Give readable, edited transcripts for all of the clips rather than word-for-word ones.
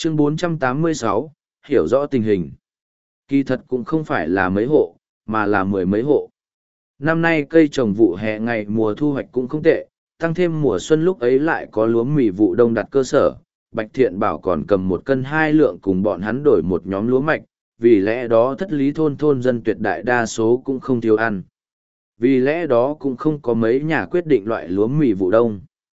Chương 486, hiểu rõ tình hình. Kỳ thật cũng không phải là mấy hộ, mà là mười mấy hộ. Năm nay cây trồng vụ hè ngày mùa thu hoạch cũng không tệ, tăng thêm mùa xuân lúc ấy lại có lúa mì vụ đông đặt cơ sở. Bạch Thiện Bảo còn cầm 1 cân 2 lượng cùng bọn hắn đổi một nhóm lúa mạch, vì lẽ đó thất lý thôn dân tuyệt đại đa số cũng không thiếu ăn. Vì lẽ đó cũng không có mấy nhà quyết định loại lúa mì vụ đông.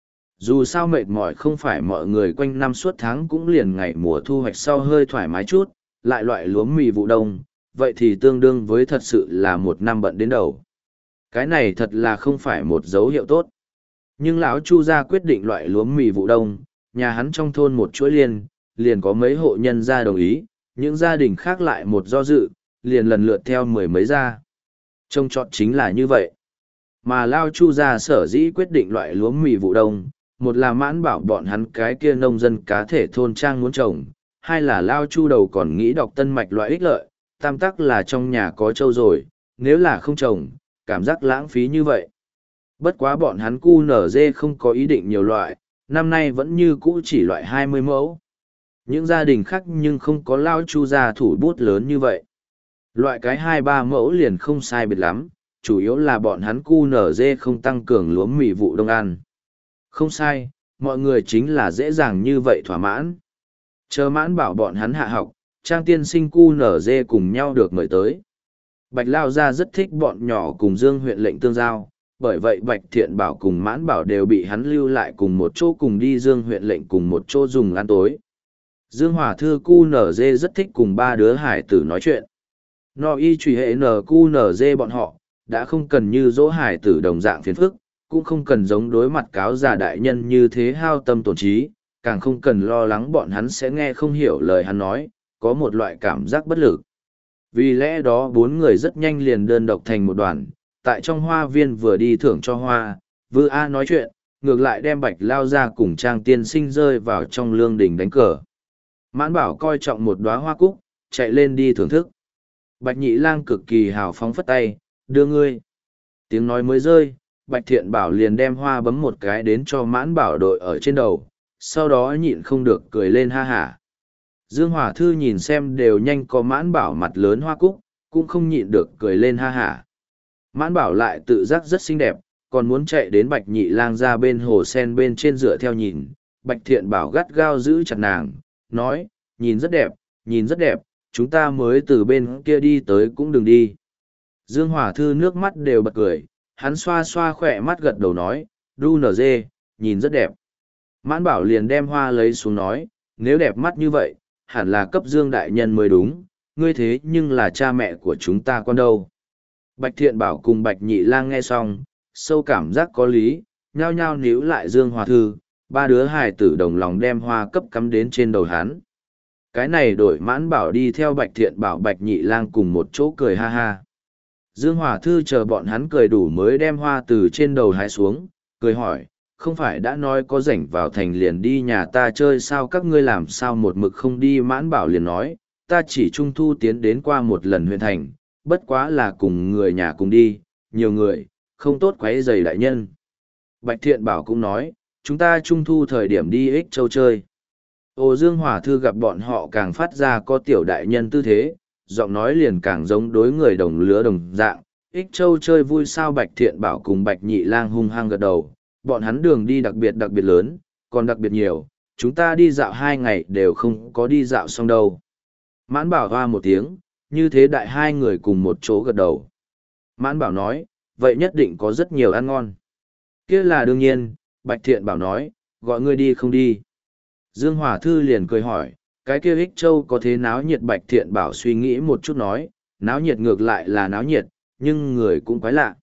Dù sao mệt mỏi không phải mọi người quanh năm suốt tháng cũng liền ngày mùa thu hoạch sau hơi thoải mái chút, lại loại lúa mì vụ đông, vậy thì tương đương với thật sự là 1 năm bận đến đầu. Cái này thật là không phải một dấu hiệu tốt. Nhưng lão Chu gia quyết định loại lúa mì vụ đông, nhà hắn trong thôn một chuỗi liền có mấy hộ nhân gia đồng ý, những gia đình khác lại một do dự, liền lần lượt theo 10 mấy gia. Trông trọt chính là như vậy. Mà Lao Chu gia sở dĩ quyết định loại lúa mì vụ đông, một là Mãn Bảo bọn hắn cái kia nông dân cá thể thôn trang muốn trồng, hai là Lao Chu đầu còn nghĩ đọc tân mạch loại ích lợi, tam tắc là trong nhà có trâu rồi, nếu là không trồng, cảm giác lãng phí như vậy. Bất quá bọn hắn cu nở dê không có ý định nhiều loại, năm nay vẫn như cũ chỉ loại 20 mẫu. Những gia đình khác nhưng không có Lao Chu gia thủ bút lớn như vậy. Loại cái 2-3 mẫu liền không sai biệt lắm, chủ yếu là bọn hắn cu nở dê không tăng cường lúa mì vụ đông ăn. Không sai, mọi người chính là dễ dàng như vậy thỏa mãn. Chờ Mãn Bảo bọn hắn hạ học, Trang tiên sinh cu nở dê cùng nhau được mời tới. Bạch Lao gia rất thích bọn nhỏ cùng Dương huyện lệnh tương giao, bởi vậy Bạch Thiện Bảo cùng Mãn Bảo đều bị hắn lưu lại cùng một chỗ cùng đi Dương huyện lệnh cùng một chỗ dùng ăn tối. Dương Hòa Thư cu nở dê rất thích cùng 3 đứa hải tử nói chuyện. No y truy hệ nở cu nở dê bọn họ, đã không cần như dỗ hải tử đồng dạng phiền phức, cũng không cần giống đối mặt cáo già đại nhân như thế hao tâm tổn trí, càng không cần lo lắng bọn hắn sẽ nghe không hiểu lời hắn nói, có một loại cảm giác bất lực. Vì lẽ đó 4 người rất nhanh liền đơn độc thành một đoàn, tại trong hoa viên vừa đi thưởng cho hoa, vừa A nói chuyện, ngược lại đem Bạch Lao ra cùng Trang tiên sinh rơi vào trong lương đình đánh cờ. Mãn Bảo coi trọng một đóa hoa cúc, chạy lên đi thưởng thức. Bạch Nhị Lang cực kỳ hào phóng phất tay, đưa ngươi. Tiếng nói mới rơi, Bạch Thiện Bảo liền đem hoa bấm một cái đến cho Mãn Bảo đội ở trên đầu, sau đó nhịn không được cười lên ha hả. Dương Hòa Thư nhìn xem đều nhanh có Mãn Bảo mặt lớn hoa cúc, cũng không nhịn được cười lên ha hả. Mãn Bảo lại tự giác rất xinh đẹp, còn muốn chạy đến Bạch Nhị Lang ra bên hồ sen bên trên dựa theo nhìn. Bạch Thiện Bảo gắt gao giữ chặt nàng, nói, nhìn rất đẹp, chúng ta mới từ bên kia đi tới cũng đừng đi. Dương Hòa Thư nước mắt đều bật cười, hắn xoa xoa khỏe mắt gật đầu nói, đu nở dê, nhìn rất đẹp. Mãn Bảo liền đem hoa lấy xuống nói, nếu đẹp mắt như vậy, hẳn là cấp Dương đại nhân mới đúng, ngươi thế nhưng là cha mẹ của chúng ta con đâu. Bạch Thiện Bảo cùng Bạch Nhị Lang nghe xong, sâu cảm giác có lý, nhao nhao níu lại Dương Hòa Thư, 3 đứa hài tử đồng lòng đem hoa cấp cắm đến trên đầu hắn. Cái này đổi Mãn Bảo đi theo Bạch Thiện Bảo Bạch Nhị Lang cùng một chỗ cười ha ha. Dương Hòa Thư chờ bọn hắn cười đủ mới đem hoa từ trên đầu hái xuống, cười hỏi, không phải đã nói có rảnh vào thành liền đi nhà ta chơi sao các ngươi làm sao một mực không đi. Mãn Bảo liền nói, ta chỉ trung thu tiến đến qua một lần huyện thành, bất quá là cùng người nhà cùng đi, nhiều người, không tốt quấy rầy đại nhân. Bạch Thiện Bảo cũng nói, chúng ta trung thu thời điểm đi Ích Châu chơi. Ô Dương Hòa Thư gặp bọn họ càng phát ra có tiểu đại nhân tư thế, giọng nói liền càng giống đối người đồng lứa đồng dạng. Ích Châu chơi vui sao? Bạch Thiện Bảo cùng Bạch Nhị Lang hung hăng gật đầu, bọn hắn đường đi đặc biệt lớn, còn đặc biệt nhiều, chúng ta đi dạo 2 ngày đều không có đi dạo xong đâu. Mãn Bảo hoa một tiếng, như thế đại 2 người cùng một chỗ gật đầu. Mãn Bảo nói, vậy nhất định có rất nhiều ăn ngon. Kia là đương nhiên, Bạch Thiện Bảo nói, gọi ngươi đi không đi. Dương Hòa Thư liền cười hỏi, cái kia Ích Châu có thế náo nhiệt? Bạch Thiện Bảo suy nghĩ một chút nói, náo nhiệt ngược lại là náo nhiệt, nhưng người cũng quái lạ.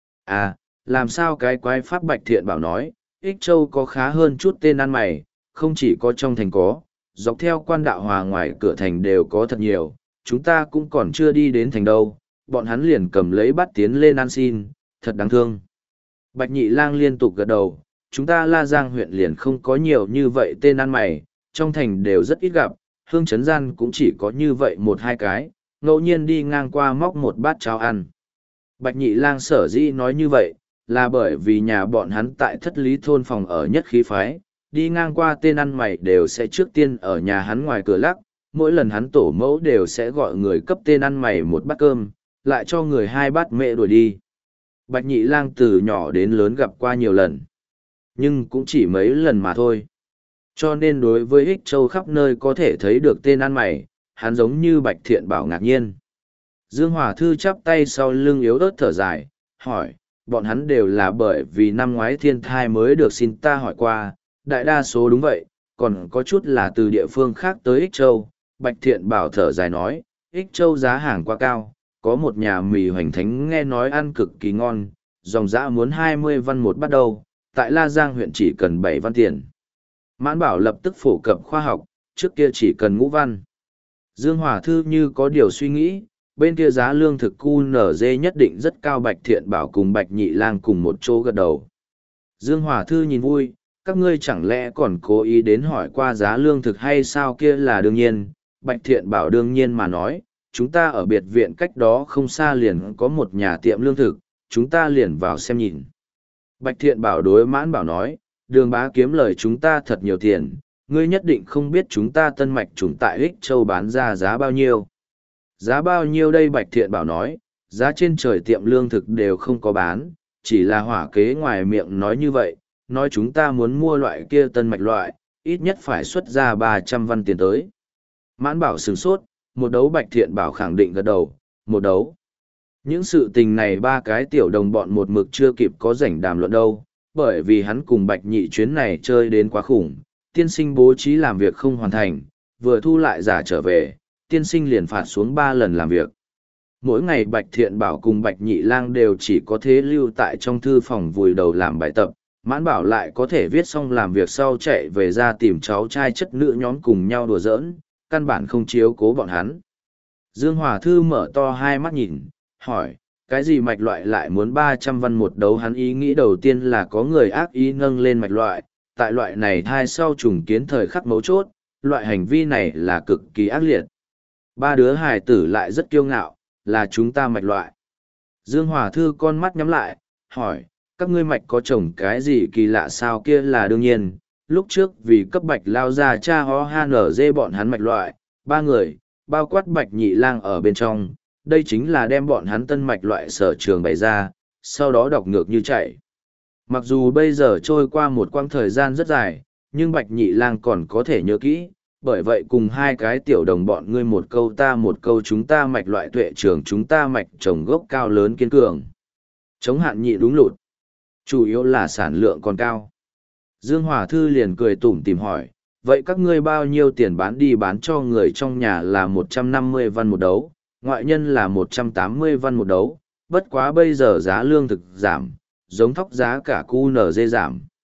À, làm sao cái quái pháp? Bạch Thiện Bảo nói, Ích Châu có khá hơn chút tên ăn mày, không chỉ có trong thành có, dọc theo Quan Đạo Hòa ngoài cửa thành đều có thật nhiều, chúng ta cũng còn chưa đi đến thành đâu, bọn hắn liền cầm lấy bắt tiến lên ăn xin, thật đáng thương. Bạch Nhị Lang liên tục gật đầu, chúng ta La Giang huyện liền không có nhiều như vậy tên ăn mày, trong thành đều rất ít gặp, hương trấn gian cũng chỉ có như vậy 1-2 cái, ngẫu nhiên đi ngang qua móc một bát cháo ăn. Bạch Nhị Lang sở dĩ nói như vậy, là bởi vì nhà bọn hắn tại Thất Lý thôn phòng ở nhất khí phái, đi ngang qua tên ăn mày đều sẽ trước tiên ở nhà hắn ngoài cửa lắc, mỗi lần hắn tổ mẫu đều sẽ gọi người cấp tên ăn mày một bát cơm, lại cho người 2 bát mẹ đuổi đi. Bạch Nhị Lang từ nhỏ đến lớn gặp qua nhiều lần, nhưng cũng chỉ mấy lần mà thôi. Cho nên đối với Ích Châu khắp nơi có thể thấy được tên ăn mày, hắn giống như Bạch Thiện Bảo ngạc nhiên. Dương Hòa Thư chắp tay sau lưng yếu ớt thở dài, hỏi, bọn hắn đều là bởi vì năm ngoái thiên thai mới được xin ta hỏi qua, đại đa số đúng vậy, còn có chút là từ địa phương khác tới Ích Châu. Bạch Thiện Bảo thở dài nói, Ích Châu giá hàng quá cao, có một nhà mì hoành thánh nghe nói ăn cực kỳ ngon, dòng dã muốn 20 văn một bát đầu, tại La Giang huyện chỉ cần 7 văn tiền. Mãn Bảo lập tức phổ cập khoa học, trước kia chỉ cần ngũ văn. Dương Hòa Thư như có điều suy nghĩ, bên kia giá lương thực QNZ nhất định rất cao. Bạch Thiện Bảo cùng Bạch Nhị Lang cùng một chỗ gật đầu. Dương Hòa Thư nhìn vui, các ngươi chẳng lẽ còn cố ý đến hỏi qua giá lương thực hay sao? Kia là đương nhiên. Bạch Thiện Bảo đương nhiên mà nói, chúng ta ở biệt viện cách đó không xa liền có một nhà tiệm lương thực, chúng ta liền vào xem nhìn. Bạch Thiện Bảo đối Mãn Bảo nói, Đường bá kiếm lời chúng ta thật nhiều tiền, ngươi nhất định không biết chúng ta tân mạch trùng tại Ích Châu bán ra giá bao nhiêu. Giá bao nhiêu đây? Bạch Thiện Bảo nói, giá trên trời tiệm lương thực đều không có bán, chỉ là hỏa kế ngoài miệng nói như vậy, nói chúng ta muốn mua loại kia tân mạch loại, ít nhất phải xuất ra 300 văn tiền tới. Mãn Bảo sửng sốt, một đấu. Bạch Thiện Bảo khẳng định gật đầu, một đấu. Những sự tình này ba cái tiểu đồng bọn một mực chưa kịp có rảnh đàm luận đâu, bởi vì hắn cùng Bạch Nhị chuyến này chơi đến quá khủng, tiên sinh bố trí làm việc không hoàn thành, vừa thu lại giả trở về, tiên sinh liền phạt xuống 3 lần làm việc. Mỗi ngày Bạch Thiện Bảo cùng Bạch Nhị Lang đều chỉ có thế lưu tại trong thư phòng vùi đầu làm bài tập, Mãn Bảo lại có thể viết xong làm việc sau chạy về ra tìm cháu trai chất nữ nhóm cùng nhau đùa giỡn, căn bản không chiếu cố bọn hắn. Dương Hòa Thư mở to hai mắt nhìn, hỏi, cái gì mạch loại lại muốn 300 văn một đấu? Hắn ý nghĩ đầu tiên là có người ác ý nâng lên mạch loại, tại loại này thai sau trùng kiến thời khắc mấu chốt, loại hành vi này là cực kỳ ác liệt. Ba đứa hài tử lại rất kiêu ngạo, là chúng ta mạch loại. Dương Hòa Thư con mắt nhắm lại, hỏi, các ngươi mạch có trồng cái gì kỳ lạ sao? Kia là đương nhiên, lúc trước vì cấp Bạch lao ra cha ho han ở dê bọn hắn mạch loại, 3 người, bao quát Bạch Nhị Lang ở bên trong, đây chính là đem bọn hắn tân mạch loại sở trường bày ra, sau đó đọc ngược như chạy. Mặc dù bây giờ trôi qua một quãng thời gian rất dài, nhưng Bạch Nhị Lang còn có thể nhớ kỹ, bởi vậy cùng hai cái tiểu đồng bọn ngươi một câu ta một câu, chúng ta mạch loại tuệ trường, chúng ta mạch trồng gốc cao lớn kiên cường. Chống hạn nhị đúng lụt. Chủ yếu là sản lượng còn cao. Dương Hòa Thư liền cười tủm tìm hỏi, vậy các ngươi bao nhiêu tiền bán đi? Bán cho người trong nhà là 150 văn một đấu, ngoại nhân là 180 văn một đấu, bất quá bây giờ giá lương thực giảm, giống thóc giá cả QNZ giảm.